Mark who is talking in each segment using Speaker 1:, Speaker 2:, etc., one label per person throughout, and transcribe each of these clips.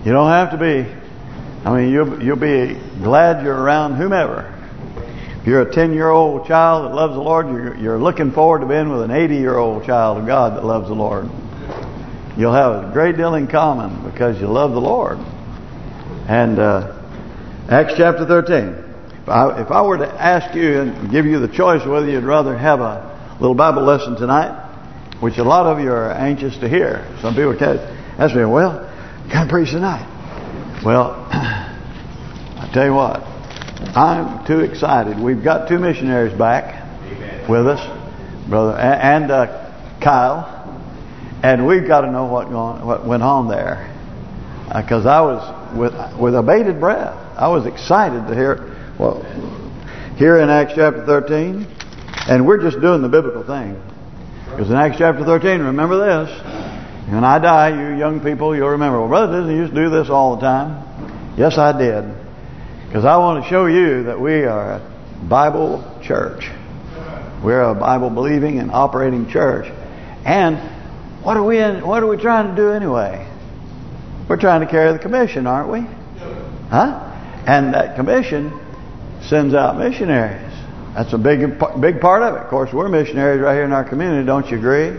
Speaker 1: You don't have to be. I mean, you'll be glad you're around whomever. If you're a 10-year-old child that loves the Lord, you're looking forward to being with an 80-year-old child of God that loves the Lord. You'll have a great deal in common because you love the Lord. And Acts chapter 13. If I were to ask you and give you the choice whether you'd rather have a little Bible lesson tonight, which a lot of you are anxious to hear. Some people ask me, well, can I preach tonight? Well, I tell you what, I'm too excited. We've got 2 missionaries back with us, brother, and Kyle, and we've got to know what went on there, because I was with a bated breath. I was excited to hear. Well, here in Acts chapter 13, and we're just doing the biblical thing, because in Acts chapter 13, remember this. When I die, you young people, you'll remember, well, Brother Disney used to do this all the time. Yes, I did. Because I want to show you that we are a Bible church. We're a Bible-believing and operating church. And what are we trying to do anyway? We're trying to carry the commission, aren't we? Huh? And that commission sends out missionaries. That's a big part of it. Of course, we're missionaries right here in our community. Don't you agree?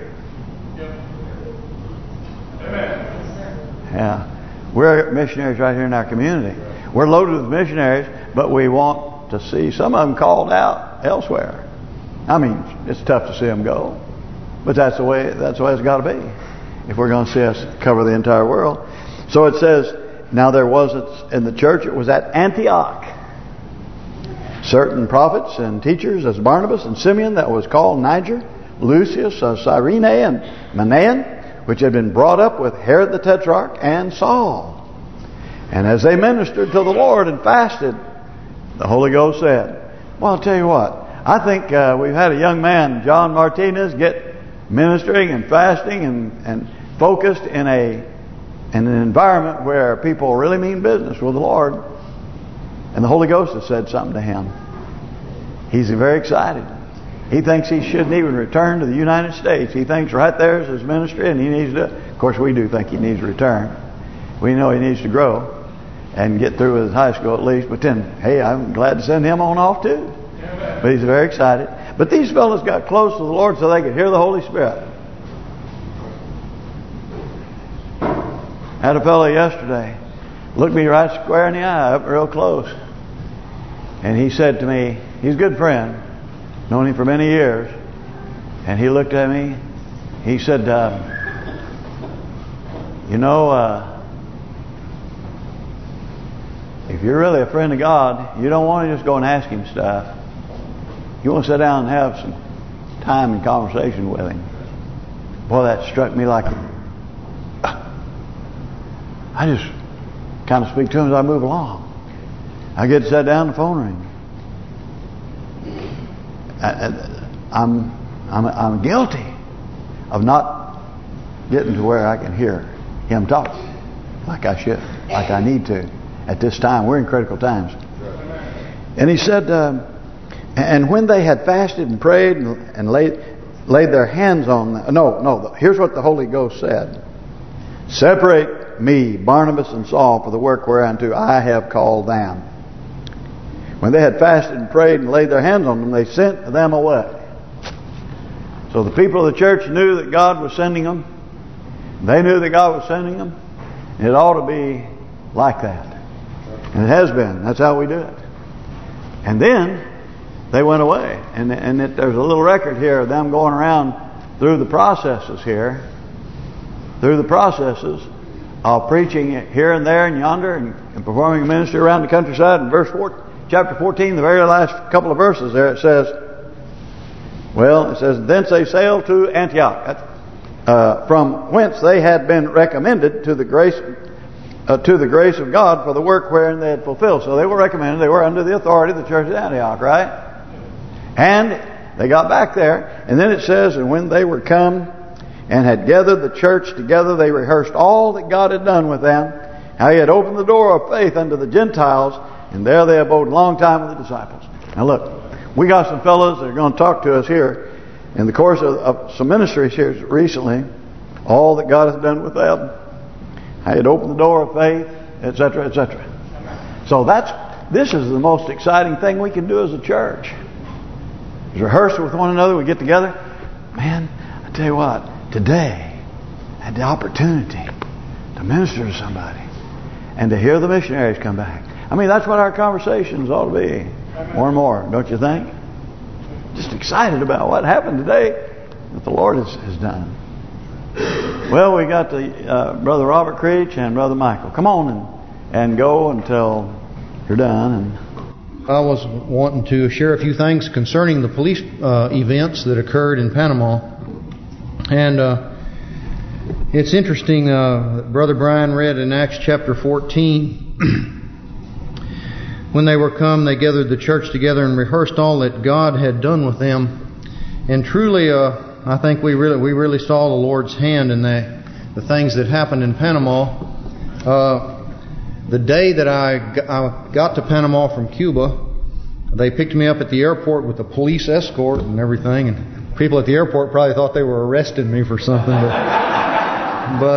Speaker 1: Yeah, we're missionaries right here in our community. We're loaded with missionaries, but we want to see some of them called out elsewhere. I mean, it's tough to see them go, but that's the way it's got to be if we're going to see us cover the entire world. So it says, now there wasn't in the church, it was at Antioch, certain prophets and teachers as Barnabas and Simeon, that was called Niger, Lucius of Cyrene and Manaen, which had been brought up with Herod the Tetrarch and Saul. And as they ministered to the Lord and fasted, the Holy Ghost said, well, I'll tell you what, I think we've had a young man, John Martinez, get ministering and fasting and focused in an environment where people really mean business with the Lord. And the Holy Ghost has said something to him. He's very excited. He thinks he shouldn't even return to the United States. He thinks right there is his ministry and he needs to... Of course, we do think he needs to return. We know he needs to grow and get through with his high school at least. But then, hey, I'm glad to send him on off too. But he's very excited. But these fellows got close to the Lord so they could hear the Holy Spirit. Had a fellow yesterday looked me right square in the eye, up real close. And he said to me, he's a good friend, known him for many years, and he looked at me, he said, you know, if you're really a friend of God, you don't want to just go and ask him stuff. You want to sit down and have some time and conversation with him. Boy, that struck me like... I just kind of speak to him as I move along. I get to sit down, the phone rings. I'm guilty of not getting to where I can hear him talk like I should, like I need to. At this time, we're in critical times. And he said, and when they had fasted and prayed and laid their hands on them, no, here's what the Holy Ghost said: separate me, Barnabas and Saul, for the work whereunto I have called them. When they had fasted and prayed and laid their hands on them, they sent them away. So the people of the church knew that God was sending them. They knew that God was sending them. It ought to be like that. And it has been. That's how we do it. And then they went away. And there's a little record here of them going around through the processes here. Through the processes of preaching here and there and yonder and performing ministry around the countryside. In chapter 14, the very last couple of verses there, it says, thence they sailed to Antioch, from whence they had been recommended to the grace of God for the work wherein they had fulfilled. So they were recommended. They were under the authority of the church at Antioch, right? And they got back there. And then it says, and when they were come and had gathered the church together, they rehearsed all that God had done with them, how He had opened the door of faith unto the Gentiles, and there they abode a long time with the disciples. Now look, we got some fellows that are going to talk to us here in the course of some ministries here recently, all that God has done with them. how you'd open the door of faith, etc., etc. So this is the most exciting thing we can do as a church. Is rehearse with one another. We get together. Man, I tell you what, today I had the opportunity to minister to somebody and to hear the missionaries come back. I mean, that's what our conversations ought to be. More and more, don't you think? Just excited about what happened today that the Lord has done. Well, we got the Brother Robert Creech and Brother Michael. Come on and go until you're done. And
Speaker 2: I was wanting to share a few things concerning the police events that occurred in Panama. And it's interesting, Brother Brian read in Acts chapter 14, when they were come, they gathered the church together and rehearsed all that God had done with them. And truly, I think we really saw the Lord's hand in the things that happened in Panama. The day that I got to Panama from Cuba, they picked me up at the airport with a police escort and everything. And people at the airport probably thought they were arresting me for something. But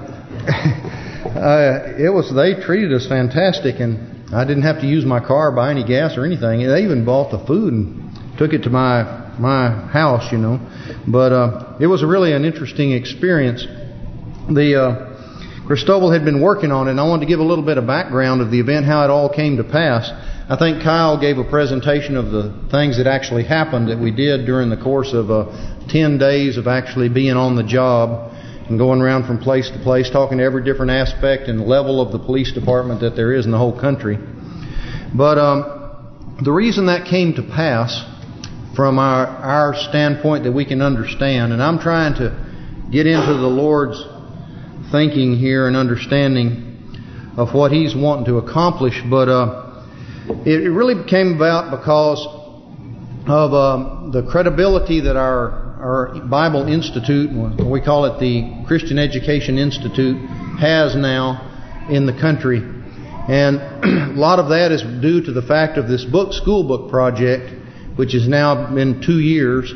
Speaker 2: they treated us fantastic, and I didn't have to use my car, buy any gas or anything. They even bought the food and took it to my house, you know. But it was really an interesting experience. Cristobal had been working on it, and I wanted to give a little bit of background of the event, how it all came to pass. I think Kyle gave a presentation of the things that actually happened that we did during the course of 10 days of actually being on the job and going around from place to place, talking to every different aspect and level of the police department that there is in the whole country. But the reason that came to pass from our standpoint that we can understand, and I'm trying to get into the Lord's thinking here and understanding of what He's wanting to accomplish, but it really came about because of the credibility that our Bible Institute, we call it the Christian Education Institute, has now in the country. And a lot of that is due to the fact of this school book project, which has now been 2 years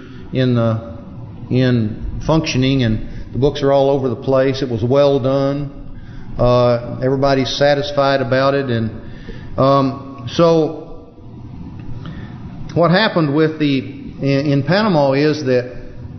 Speaker 2: in functioning, and the books are all over the place. It was well done. Everybody's satisfied about it, and so what happened with in Panama is that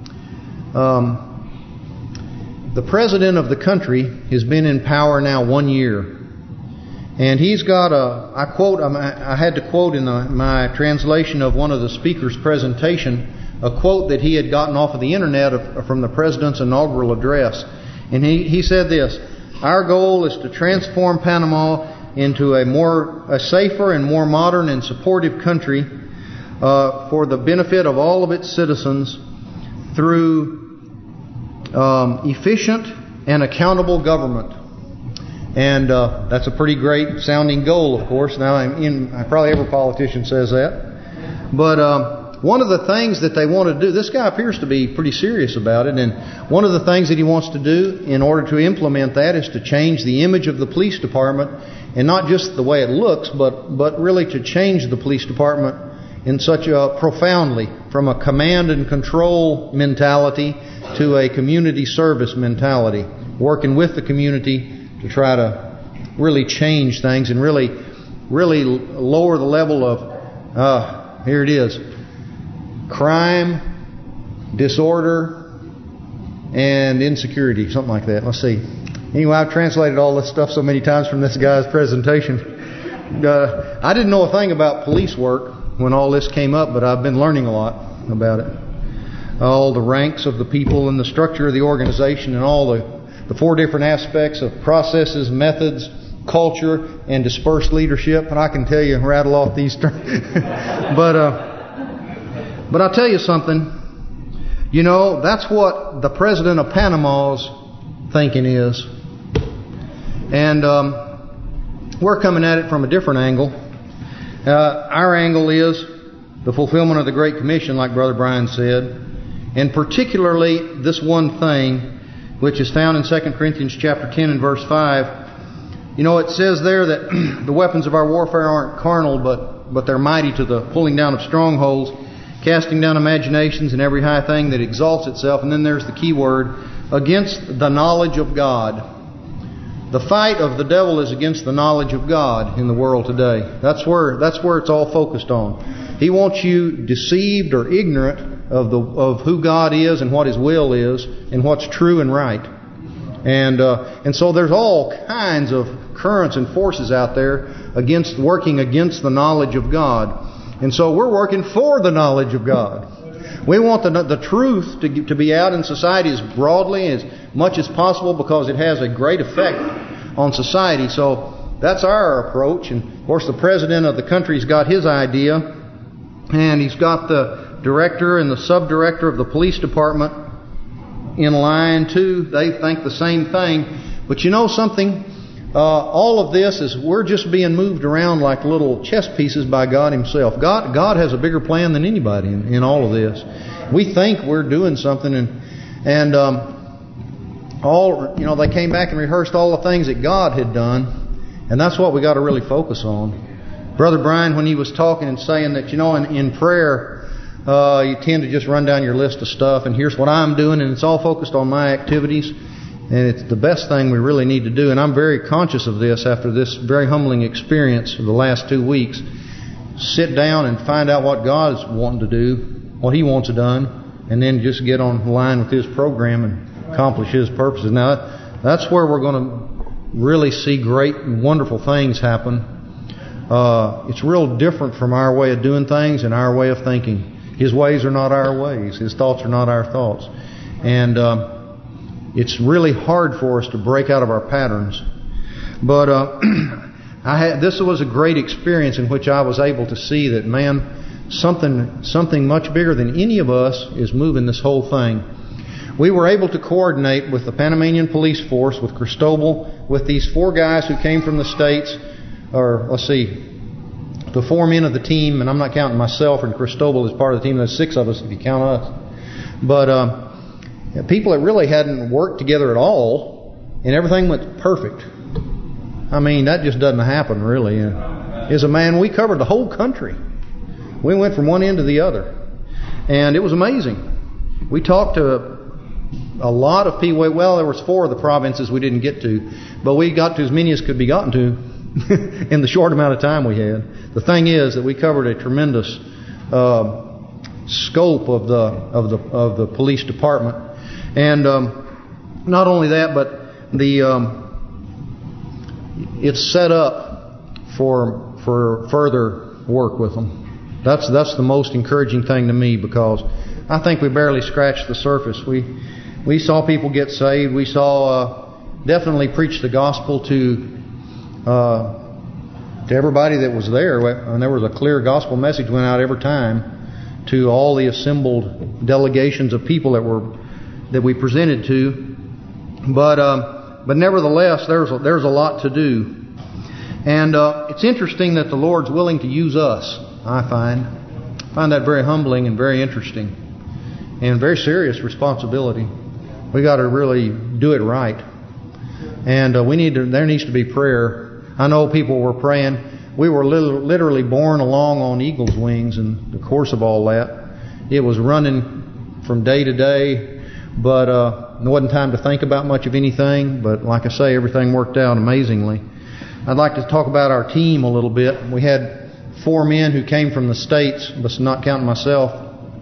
Speaker 2: the president of the country has been in power now 1 year, and he's got I had to quote in my translation of one of the speaker's presentation a quote that he had gotten off of the internet from the president's inaugural address, and he said this: "Our goal is to transform Panama into a safer and more modern and supportive country for the benefit of all of its citizens through efficient and accountable government." And that's a pretty great sounding goal, of course. Now, probably every politician says that. But one of the things that they want to do, this guy appears to be pretty serious about it, and one of the things that he wants to do in order to implement that is to change the image of the police department, and not just the way it looks, but really to change the police department in such a profoundly, from a command and control mentality to a community service mentality, working with the community to try to really change things and really lower the level of, here it is, crime, disorder, and insecurity, something like that. Let's see. Anyway, I've translated all this stuff so many times from this guy's presentation. I didn't know a thing about police work when all this came up, but I've been learning a lot about it. All the ranks of the people and the structure of the organization and all the 4 different aspects of processes, methods, culture, and dispersed leadership. And I can tell you, rattle off these terms. But I'll tell you something. You know, that's what the president of Panama's thinking is. And we're coming at it from a different angle. Our angle is the fulfillment of the Great Commission, like Brother Brian said. And particularly this one thing, which is found in 2 Corinthians chapter 10 and verse 5. You know, it says there that the weapons of our warfare aren't carnal, but they're mighty to the pulling down of strongholds, casting down imaginations and every high thing that exalts itself. And then there's the key word, against the knowledge of God. The fight of the devil is against the knowledge of God in the world today. That's where it's all focused on. He wants you deceived or ignorant of who God is and what His will is and what's true and right. And so there's all kinds of currents and forces out there working against the knowledge of God. And so we're working for the knowledge of God. We want the truth to be out in society as broadly as much as possible because it has a great effect on society. So that's our approach. And of course the president of the country's got his idea, and he's got the director and the sub-director of the police department in line too. They think the same thing. But you know something? All of this is we're just being moved around like little chess pieces by God Himself. God has a bigger plan than anybody in all of this. We think we're doing something, and they came back and rehearsed all the things that God had done, and that's what we got to really focus on. Brother Brian, when he was talking and saying that, in prayer, you tend to just run down your list of stuff, and here's what I'm doing, and it's all focused on my activities. And it's the best thing we really need to do. And I'm very conscious of this after this very humbling experience of the last 2 weeks. Sit down and find out what God is wanting to do, what He wants done, and then just get on line with His program and accomplish His purposes. Now, that's where we're going to really see great and wonderful things happen. It's real different from our way of doing things and our way of thinking. His ways are not our ways. His thoughts are not our thoughts. And it's really hard for us to break out of our patterns. But this was a great experience in which I was able to see that, man, something much bigger than any of us is moving this whole thing. We were able to coordinate with the Panamanian police force, with Cristobal, with these 4 guys who came from the States, or let's see, the 4 men of the team, and I'm not counting myself, and Cristobal is part of the team. There's 6 of us if you count us. But people that really hadn't worked together at all, and everything went perfect. I mean, that just doesn't happen, really. As a man, we covered the whole country. We went from one end to the other. And it was amazing. We talked to a lot of people. Well, there was 4 of the provinces we didn't get to, but we got to as many as could be gotten to in the short amount of time we had. The thing is that we covered a tremendous scope of the police department. And not only that, but it's set up for further work with them. That's the most encouraging thing to me, because I think we barely scratched the surface. We saw people get saved. We saw definitely preach the gospel to everybody that was there, and there was a clear gospel message went out every time to all the assembled delegations of people that we presented to. But nevertheless, there's a lot to do. And it's interesting that the Lord's willing to use us, I find that very humbling and very interesting, and very serious responsibility. We got to really do it right. And there needs to be prayer. I know people were praying. We were literally borne along on eagle's wings in the course of all that. It was running from day to day. But there wasn't time to think about much of anything. But like I say, everything worked out amazingly. I'd like to talk about our team a little bit. We had 4 men who came from the States, but not counting myself.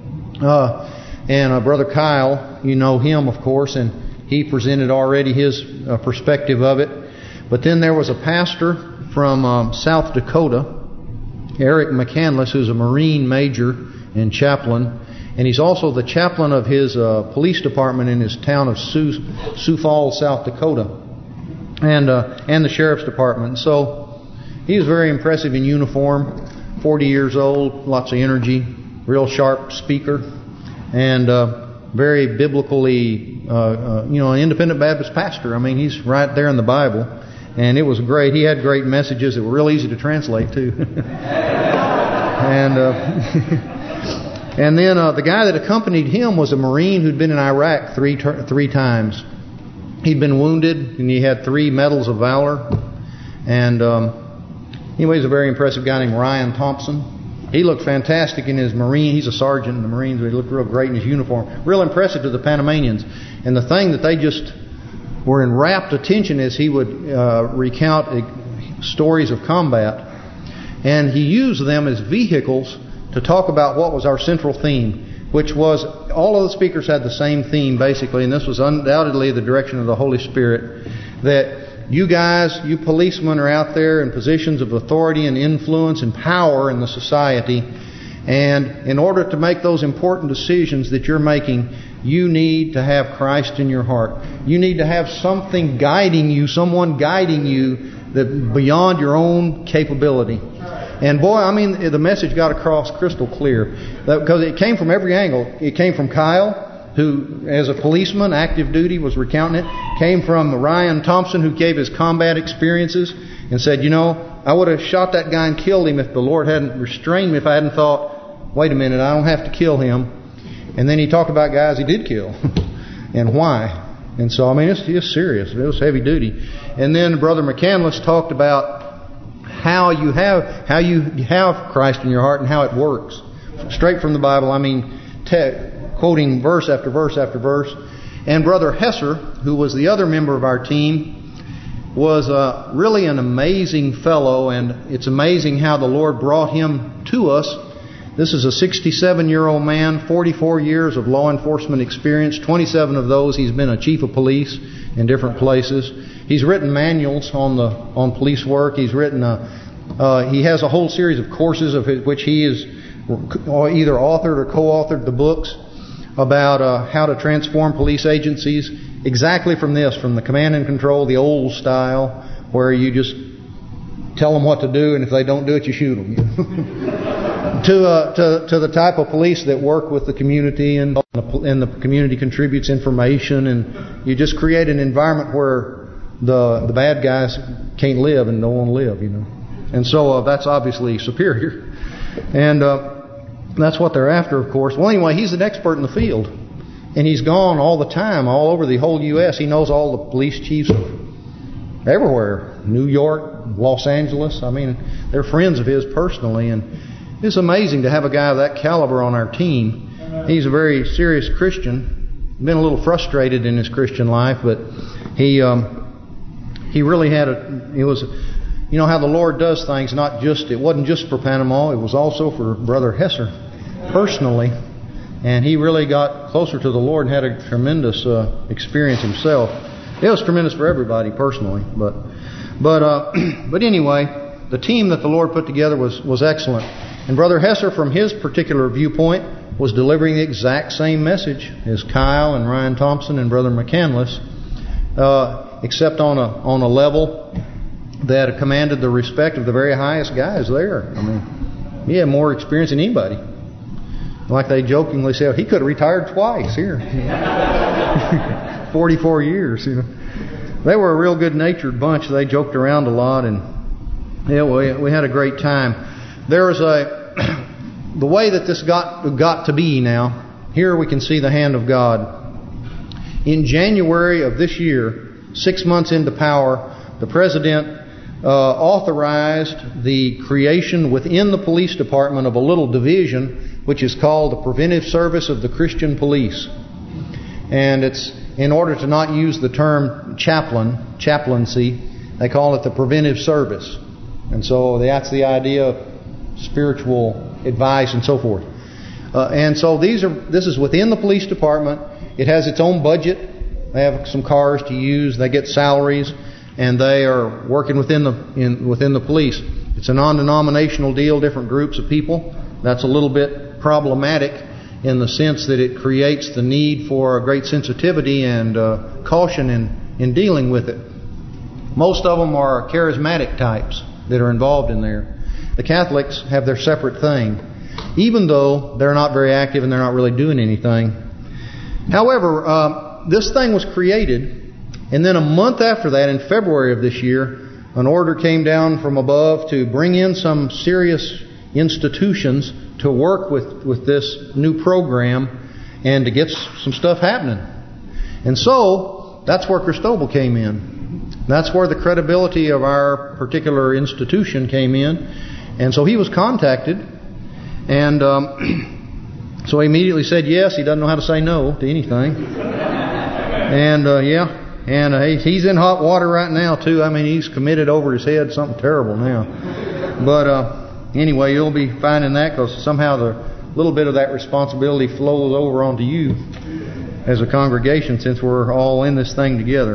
Speaker 2: And Brother Kyle, you know him, of course, and he presented already his perspective of it. But then there was a pastor from South Dakota, Eric McCandless, who's a Marine major and chaplain. And he's also the chaplain of his police department in his town of Sioux Falls, South Dakota, and the sheriff's department. So he was very impressive in uniform, 40 years old, lots of energy, real sharp speaker, and very biblically, an independent Baptist pastor. I mean, he's right there in the Bible, and it was great. He had great messages that were real easy to translate too. And then the guy that accompanied him was a Marine who'd been in Iraq three times. He'd been wounded, and he had 3 medals of valor. And anyway, he's a very impressive guy named Ryan Thompson. He looked fantastic in his Marine. He's a sergeant in the Marines, but he looked real great in his uniform. Real impressive to the Panamanians. And the thing that they just were in rapt attention as he would recount stories of combat. And he used them as vehicles to talk about what was our central theme, which was, all of the speakers had the same theme basically, and this was undoubtedly the direction of the Holy Spirit, that you guys, you policemen are out there in positions of authority and influence and power in the society, and in order to make those important decisions that you're making, you need to have Christ in your heart. You need to have something guiding you, someone guiding you that beyond your own capability. And boy, I mean, the message got across crystal clear, because it came from every angle. It came from Kyle, who, as a policeman, active duty, was recounting it. Came from Ryan Thompson, who gave his combat experiences and said, you know, I would have shot that guy and killed him if the Lord hadn't restrained me, if I hadn't thought, wait a minute, I don't have to kill him. And then he talked about guys he did kill and why. And so, I mean, it's serious. It was heavy duty. And then Brother McCandless talked about how you have Christ in your heart and how it works. Straight from the Bible, I mean, quoting verse after verse after verse. And Brother Hesser, who was the other member of our team, was really an amazing fellow, and it's amazing how the Lord brought him to us. This is a 67-year-old man, 44 years of law enforcement experience. 27 of those he's been a chief of police in different places. He's written manuals on police work. He's written he has a whole series of courses of which he is either authored or co-authored the books about how to transform police agencies, exactly from the command and control, the old style, where you just tell them what to do, and if they don't do it, you shoot them. to the type of police that work with the community, and the community contributes information, and you just create an environment where the bad guys can't live and don't want to live, you know. And so that's obviously superior, and that's what they're after, of course. Well, anyway, he's an expert in the field, and he's gone all the time, all over the whole U.S. He knows all the police chiefs everywhere, New York, Los Angeles. I mean, they're friends of his personally, and it's amazing to have a guy of that caliber on our team. He's a very serious Christian, been a little frustrated in his Christian life, but he really had it was, you know how the Lord does things. It wasn't just for Panama, it was also for Brother Hesser personally, and he really got closer to the Lord and had a tremendous experience himself. It was tremendous for everybody personally, but anyway, the team that the Lord put together was excellent. And Brother Hesser, from his particular viewpoint, was delivering the exact same message as Kyle and Ryan Thompson and Brother McCandless, except on a level that commanded the respect of the very highest guys there. I mean, he had more experience than anybody. Like they jokingly said, he could have retired twice here. 44 years, you know. They were a real good-natured bunch. They joked around a lot, and yeah, we had a great time. There was the way that this got to be now. Here we can see the hand of God. In January of this year, 6 months into power, the President authorized the creation within the police department of a little division which is called the Preventive Service of the Christian Police. And it's, in order to not use the term chaplaincy, they call it the Preventive Service. And so that's the idea of spiritual advice and so forth. And so this is within the police department. It has its own budget. They have some cars to use. They get salaries, and they are working within the police. It's a non-denominational deal, different groups of people. That's a little bit problematic in the sense that it creates the need for a great sensitivity and caution in dealing with it. Most of them are charismatic types that are involved in there. The Catholics have their separate thing, even though they're not very active and they're not really doing anything. However, this thing was created, and then a month after that, in February of this year, an order came down from above to bring in some serious institutions to work with this new program and to get some stuff happening. And so that's where Cristobal came in. That's where the credibility of our particular institution came in. And so he was contacted, and so he immediately said yes. He doesn't know how to say no to anything. And And he's in hot water right now too. I mean, he's committed over his head something terrible now. But anyway, you'll be finding that because somehow the little bit of that responsibility flows over onto you as a congregation, since we're all in this thing together.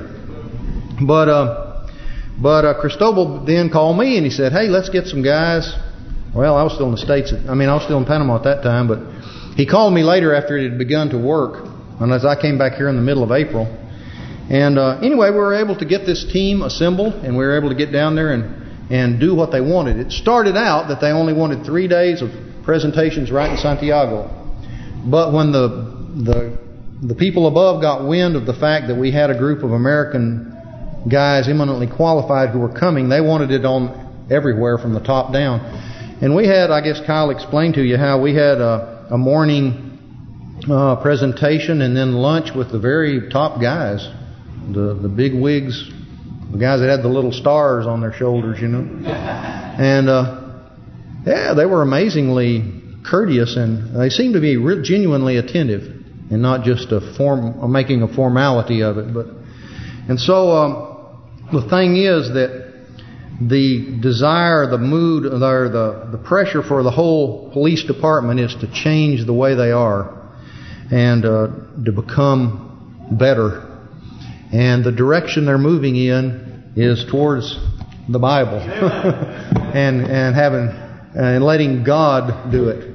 Speaker 2: But Cristobal then called me and he said, "Hey, let's get some guys." Well, I was still in the States. I was still in Panama at that time, but he called me later after it had begun to work, and as I came back here in the middle of April. And anyway, we were able to get this team assembled, and we were able to get down there and do what they wanted. It started out that they only wanted 3 days of presentations right in Santiago. But when the people above got wind of the fact that we had a group of American guys eminently qualified who were coming, they wanted it on everywhere from the top down. And we had, I guess Kyle explained to you how we had a morning presentation and then lunch with the very top guys, the big wigs, the guys that had the little stars on their shoulders, you know. And yeah, they were amazingly courteous, and they seemed to be genuinely attentive and not just making a formality of it. And so the thing is that the desire, the mood, or the pressure for the whole police department is to change the way they are and to become better. And the direction they're moving in is towards the Bible and letting God do it.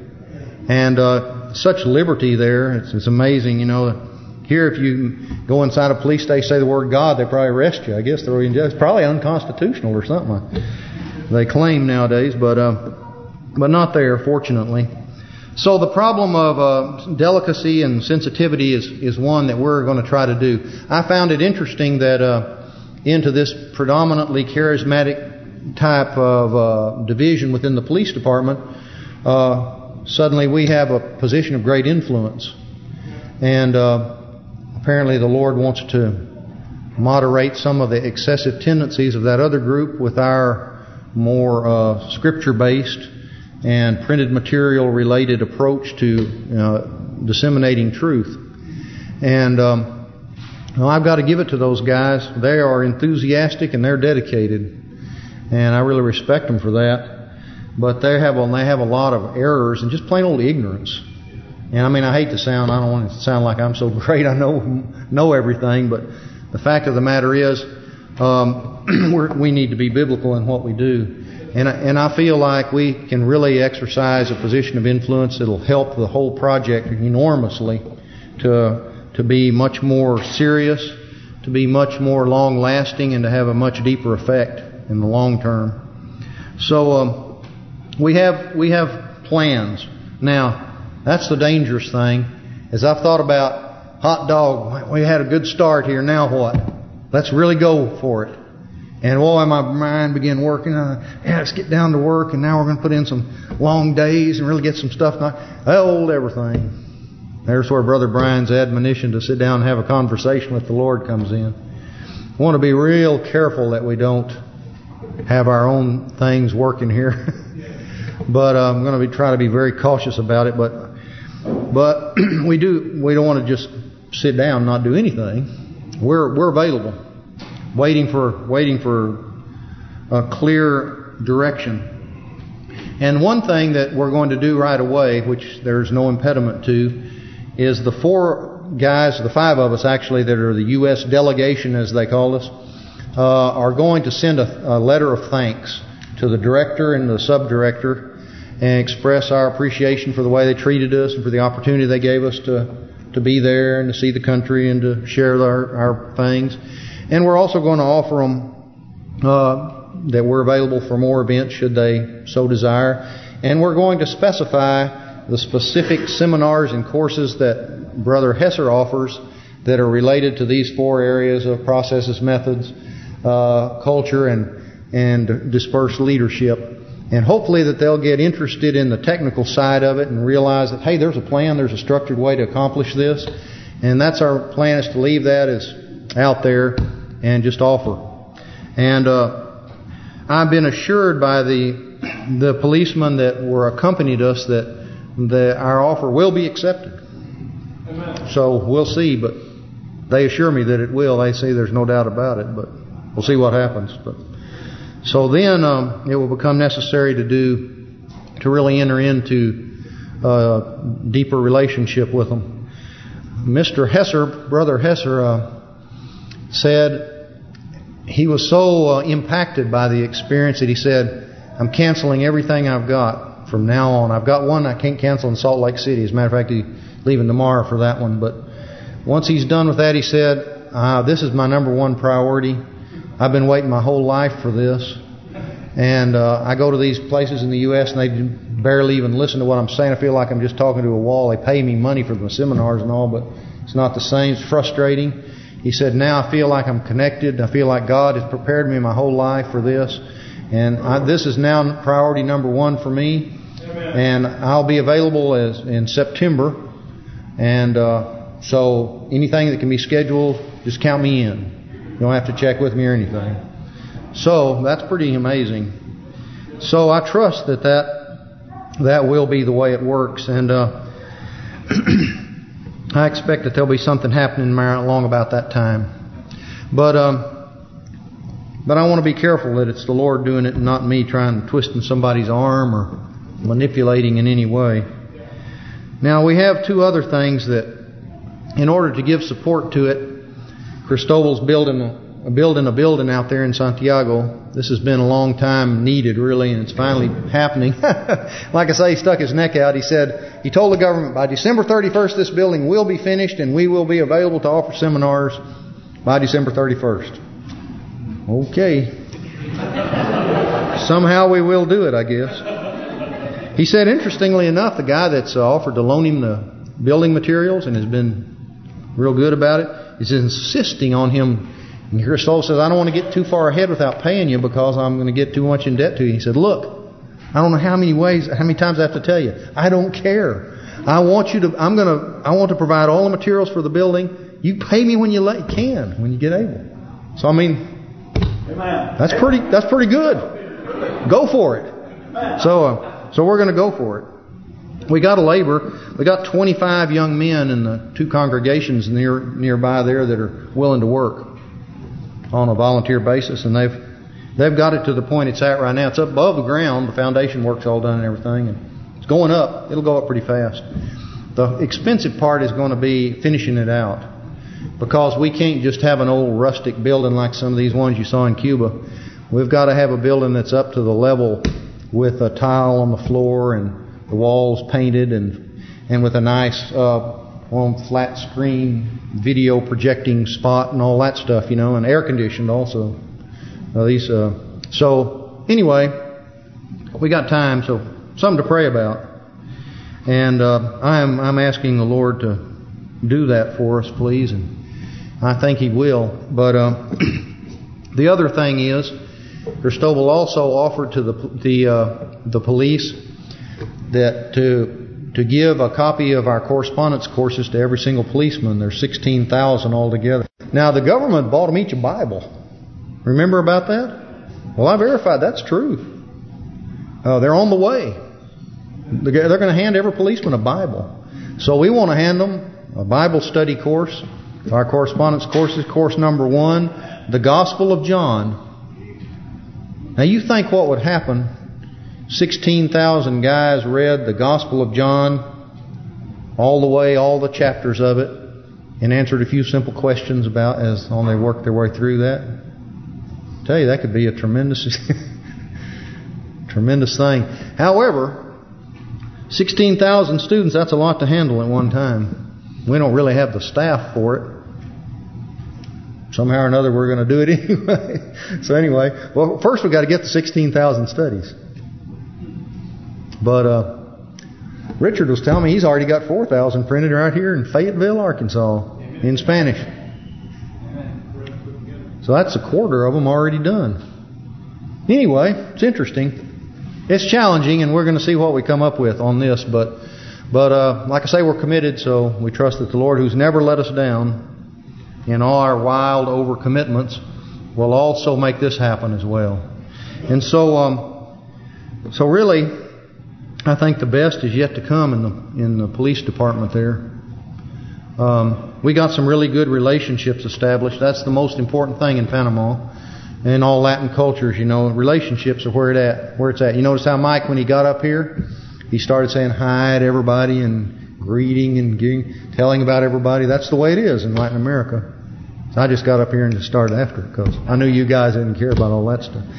Speaker 2: And such liberty there, it's amazing, you know. Here, if you go inside a police station, say the word God, they probably arrest you. I guess it's probably unconstitutional or something they claim nowadays, but not there, fortunately. So the problem of delicacy and sensitivity is one that we're going to try to do. I found it interesting that into this predominantly charismatic type of division within the police department, suddenly we have a position of great influence. And apparently the Lord wants to moderate some of the excessive tendencies of that other group with our more scripture-based and printed material-related approach to disseminating truth. And I've got to give it to those guys. They are enthusiastic and they're dedicated, and I really respect them for that. But they have a lot of errors and just plain old ignorance. And I hate to sound, I don't want it to sound like I'm so great, I know everything, but the fact of the matter is, we need to be biblical in what we do. And I feel like we can really exercise a position of influence that'll help the whole project enormously to be much more serious, to be much more long-lasting, and to have a much deeper effect in the long term. So we have plans. Now, that's the dangerous thing. As I've thought about hot dog, we had a good start here, now what? Let's really go for it. And boy, my mind began working. Let's get down to work, and now we're going to put in some long days and really get some stuff done. Hold everything. There's where Brother Brian's admonition to sit down and have a conversation with the Lord comes in. We want to be real careful that we don't have our own things working here. But I'm going to try to be very cautious about it. But we don't want to just sit down and not do anything. We're available, waiting for a clear direction. And one thing that we're going to do right away, which there's no impediment to, is the 4 guys, the 5 of us actually, that are the U.S. delegation, as they call us, are going to send a letter of thanks to the director and the sub-director and express our appreciation for the way they treated us and for the opportunity they gave us to be there and to see the country and to share our things. And we're also going to offer them that we're available for more events should they so desire. And we're going to specify the specific seminars and courses that Brother Hesser offers that are related to these 4 areas of processes, methods, culture, and dispersed leadership. And hopefully that they'll get interested in the technical side of it and realize that, hey, there's a plan, there's a structured way to accomplish this. And that's our plan, is to leave that as out there and just offer. And I've been assured by the policemen that were accompanied us that our offer will be accepted. Amen. So we'll see, but they assure me that it will. They say there's no doubt about it, but we'll see what happens. But so then it will become necessary to really enter into a deeper relationship with them. Mr. Hesser, Brother Hesser, said he was so impacted by the experience that he said, I'm canceling everything I've got from now on. I've got one I can't cancel in Salt Lake City. As a matter of fact, he's leaving tomorrow for that one. But once he's done with that, he said, this is my number one priority. I've been waiting my whole life for this. And I go to these places in the U.S. and they barely even listen to what I'm saying. I feel like I'm just talking to a wall. They pay me money for the seminars and all, but it's not the same. It's frustrating. He said, now I feel like I'm connected. I feel like God has prepared me my whole life for this. And this is now priority number one for me. Amen. And I'll be available in September. And so anything that can be scheduled, just count me in. You don't have to check with me or anything. So that's pretty amazing. So I trust that will be the way it works. And I expect that there'll be something happening along about that time. But I want to be careful that it's the Lord doing it and not me trying to twisting somebody's arm or manipulating in any way. Now we have two other things that, in order to give support to it, Cristobal's building a building out there in Santiago. This has been a long time needed, really, and it's finally happening. Like I say, he stuck his neck out. He told the government, by December 31st, this building will be finished and we will be available to offer seminars by December 31st. Okay. Somehow we will do it, I guess. He said, interestingly enough, the guy that's offered to loan him the building materials and has been real good about it is insisting on him. And Cristobal says, I don't want to get too far ahead without paying you because I'm going to get too much in debt to you. He said, look, I don't know how many times I have to tell you. I don't care. I want to provide all the materials for the building. You pay me when you can, when you get able. So I mean, that's pretty good. Go for it. So we're going to go for it. We got to labor. We got 25 young men in the two congregations nearby there that are willing to work on a volunteer basis, and they've got it to the point it's at right now. It's up above the ground. The foundation work's all done and everything, and it's going up. It'll go up pretty fast. The expensive part is going to be finishing it out, because we can't just have an old rustic building like some of these ones you saw in Cuba. We've got to have a building that's up to the level with a tile on the floor and the walls painted and with a nice flat screen video projecting spot and all that stuff, and air conditioned also. So anyway, we got time, so something to pray about. And I'm asking the Lord to do that for us, please, and I think He will. But the other thing is, Cristobal also offered to the police that to give a copy of our correspondence courses to every single policeman. There's 16,000 altogether. Now the government bought them each a Bible. Remember about that? Well, I verified that's true. They're on the way. They're going to hand every policeman a Bible. So we want to hand them a Bible study course. Our correspondence courses, course number 1, the Gospel of John. Now you think what would happen? 16,000 guys read the Gospel of John all the way, all the chapters of it, and answered a few simple questions about as they worked their way through that. I tell you, that could be a tremendous tremendous thing. However, 16,000 students, that's a lot to handle at one time. We don't really have the staff for it. Somehow or another we're going to do it anyway. So anyway, well, first we've got to get the 16,000 studies. But Richard was telling me he's already got 4,000 printed right here in Fayetteville, Arkansas, in Spanish. So that's a quarter of them already done. Anyway, it's interesting. It's challenging, and we're going to see what we come up with on this. But like I say, we're committed, so we trust that the Lord, who's never let us down in all our wild overcommitments, will also make this happen as well. And so really, I think the best is yet to come in the police department there. We got some really good relationships established. That's the most important thing in Panama. In all Latin cultures, relationships are where it's at. You notice how Mike, when he got up here, he started saying hi to everybody and greeting and telling about everybody. That's the way it is in Latin America. So I just got up here and just started after it because I knew you guys didn't care about all that stuff.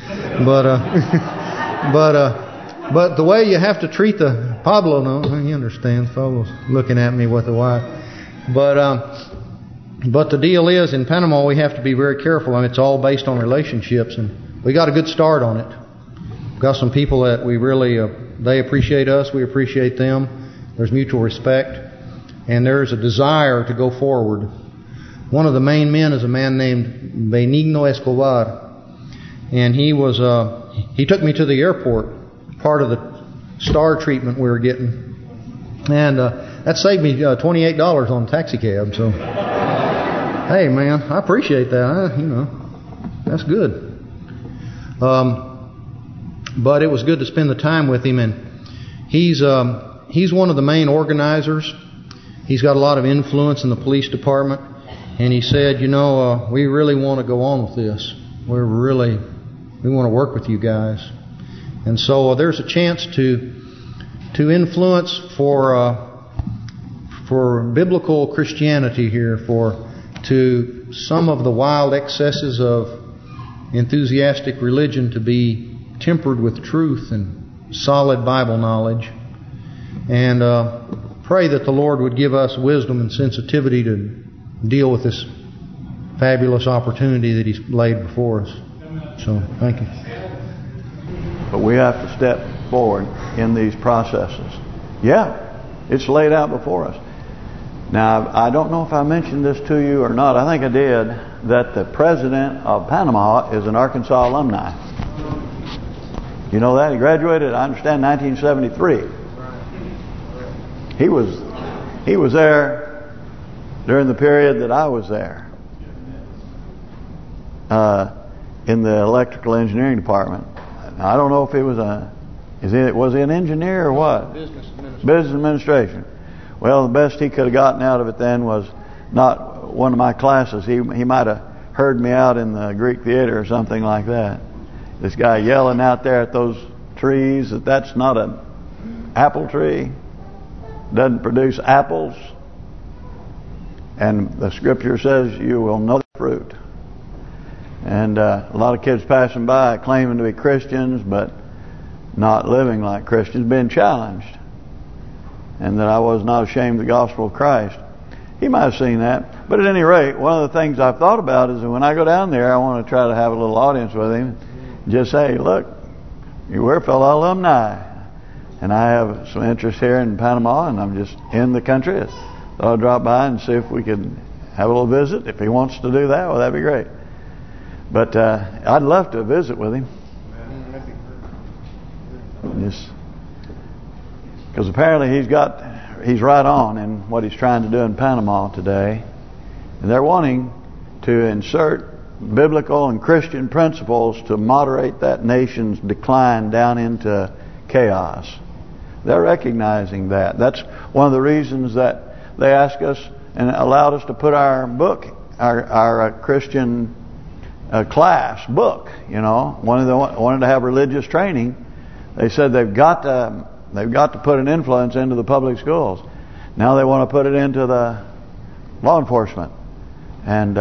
Speaker 2: But the way you have to treat Pablo, no, he understands. Pablo's looking at me with the wife. But the deal is, in Panama, we have to be very careful. I mean, it's all based on relationships, and we got a good start on it. We've got some people that we really, they appreciate us, we appreciate them. There's mutual respect, and there's a desire to go forward. One of the main men is a man named Benigno Escobar, and he took me to the airport, part of the star treatment we were getting, and that saved me $28 on taxi cab. So, hey man, I appreciate that. That's good. But it was good to spend the time with him, and he's one of the main organizers. He's got a lot of influence in the police department, and he said, we really want to go on with this. We want to work with you guys, and so there's a chance to influence for biblical Christianity here, to some of the wild excesses of enthusiastic religion to be tempered with truth and solid Bible knowledge, and pray that the Lord would give us wisdom and sensitivity to deal with this fabulous opportunity that He's laid before us. So, thank you.
Speaker 1: But we have to step forward in these processes. Yeah, it's laid out before us. Now, I don't know if I mentioned this to you or not. I think I did, that the president of Panama is an Arkansas alumni. You know that? He graduated, I understand, 1973. He was there during the period that I was there. In the electrical engineering department. Now, I don't know if he was was he an engineer or what? Business administration. Well, the best he could have gotten out of it then was not one of my classes. He might have heard me out in the Greek theater or something like that. This guy yelling out there at those trees that's not an apple tree, doesn't produce apples, and the scripture says you will know the fruit. And a lot of kids passing by claiming to be Christians but not living like Christians, being challenged. And that I was not ashamed of the gospel of Christ. He might have seen that. But at any rate, one of the things I've thought about is that when I go down there, I want to try to have a little audience with him. Just say, look, we're fellow alumni. And I have some interest here in Panama, and I'm just in the country. So I'll drop by and see if we could have a little visit. If he wants to do that, well, that'd be great. But I'd love to visit with him. Just because apparently he's right on in what he's trying to do in Panama today. And they're wanting to insert biblical and Christian principles to moderate that nation's decline down into chaos. They're recognizing that. That's one of the reasons that they asked us and allowed us to put our book, our Christian class book. Wanted to have religious training. They said they've got to put an influence into the public schools. Now they want to put it into the law enforcement, and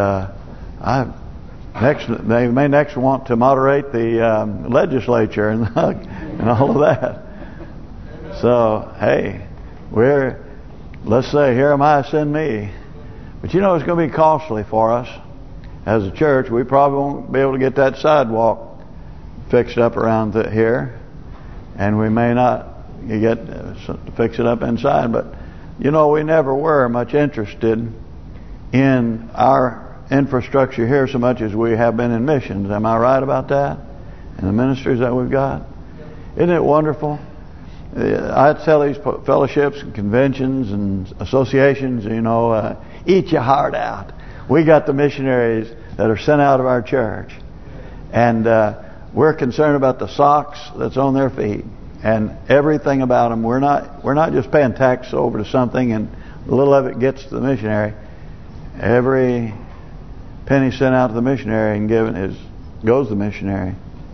Speaker 1: they may next want to moderate the legislature and all of that. So hey, let's say, here am I, send me. But it's going to be costly for us as a church. We probably won't be able to get that sidewalk fixed up around here, and we may not get to fix it up inside. But we never were much interested in our infrastructure here so much as we have been in missions. Am I right about that? And the ministries that we've got. Isn't it wonderful? I tell these fellowships and conventions and associations, eat your heart out. We got the missionaries that are sent out of our church, and we're concerned about the socks that's on their feet and everything about them. We're not just paying tax over to something and a little of it gets to the missionary. Every penny sent out to the missionary and given goes to the missionary.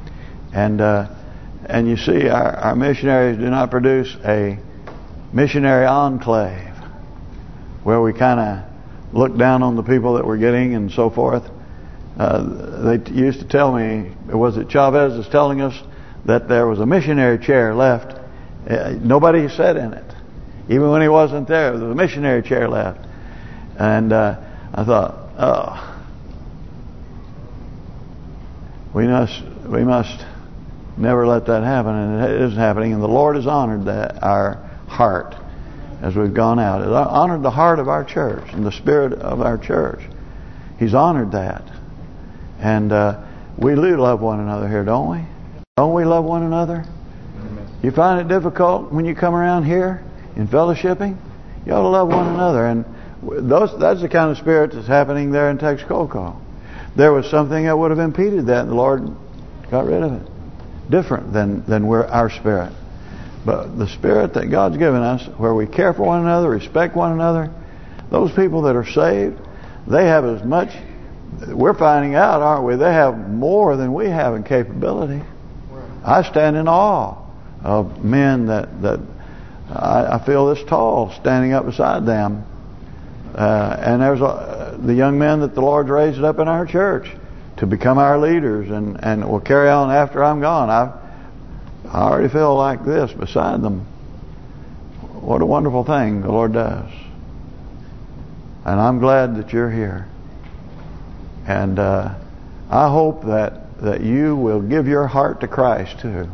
Speaker 1: And you see, our missionaries do not produce a missionary enclave where we kind of look down on the people that we're getting and so forth. They used to tell me, was it Chavez was telling us that there was a missionary chair left. Nobody sat in it. Even when he wasn't there was a missionary chair left. And I thought, oh, we must never let that happen, and it is happening. And the Lord has honored our heart as we've gone out. It honored the heart of our church and the spirit of our church. He's honored that. And we do love one another here, don't we? Don't we love one another? You find it difficult when you come around here in fellowshipping? You ought to love one another. And that's the kind of spirit that's happening there in Texcoco. There was something that would have impeded that, and the Lord got rid of it. Different than our spirit. But the spirit that God's given us, where we care for one another, respect one another, those people that are saved, they have as much, we're finding out, aren't we? They have more than we have in capability. I stand in awe of men that I feel this tall standing up beside them. And there's the young men that the Lord's raised up in our church to become our leaders and will carry on after I'm gone. I already feel like this beside them. What a wonderful thing the Lord does. And I'm glad that you're here. And I hope that you will give your heart to Christ too.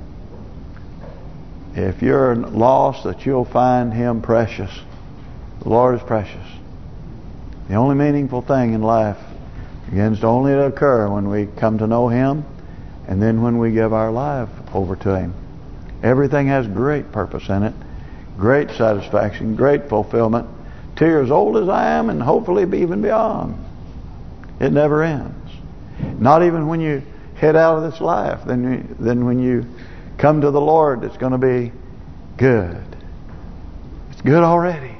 Speaker 1: If you're lost, that you'll find Him precious. The Lord is precious. The only meaningful thing in life begins to only occur when we come to know Him, and then when we give our life over to Him. Everything has great purpose in it, great satisfaction, great fulfillment, to as old as I am, and hopefully even beyond. It never ends. Not even when you head out of this life. Then when you come to the Lord, it's going to be good. It's good already.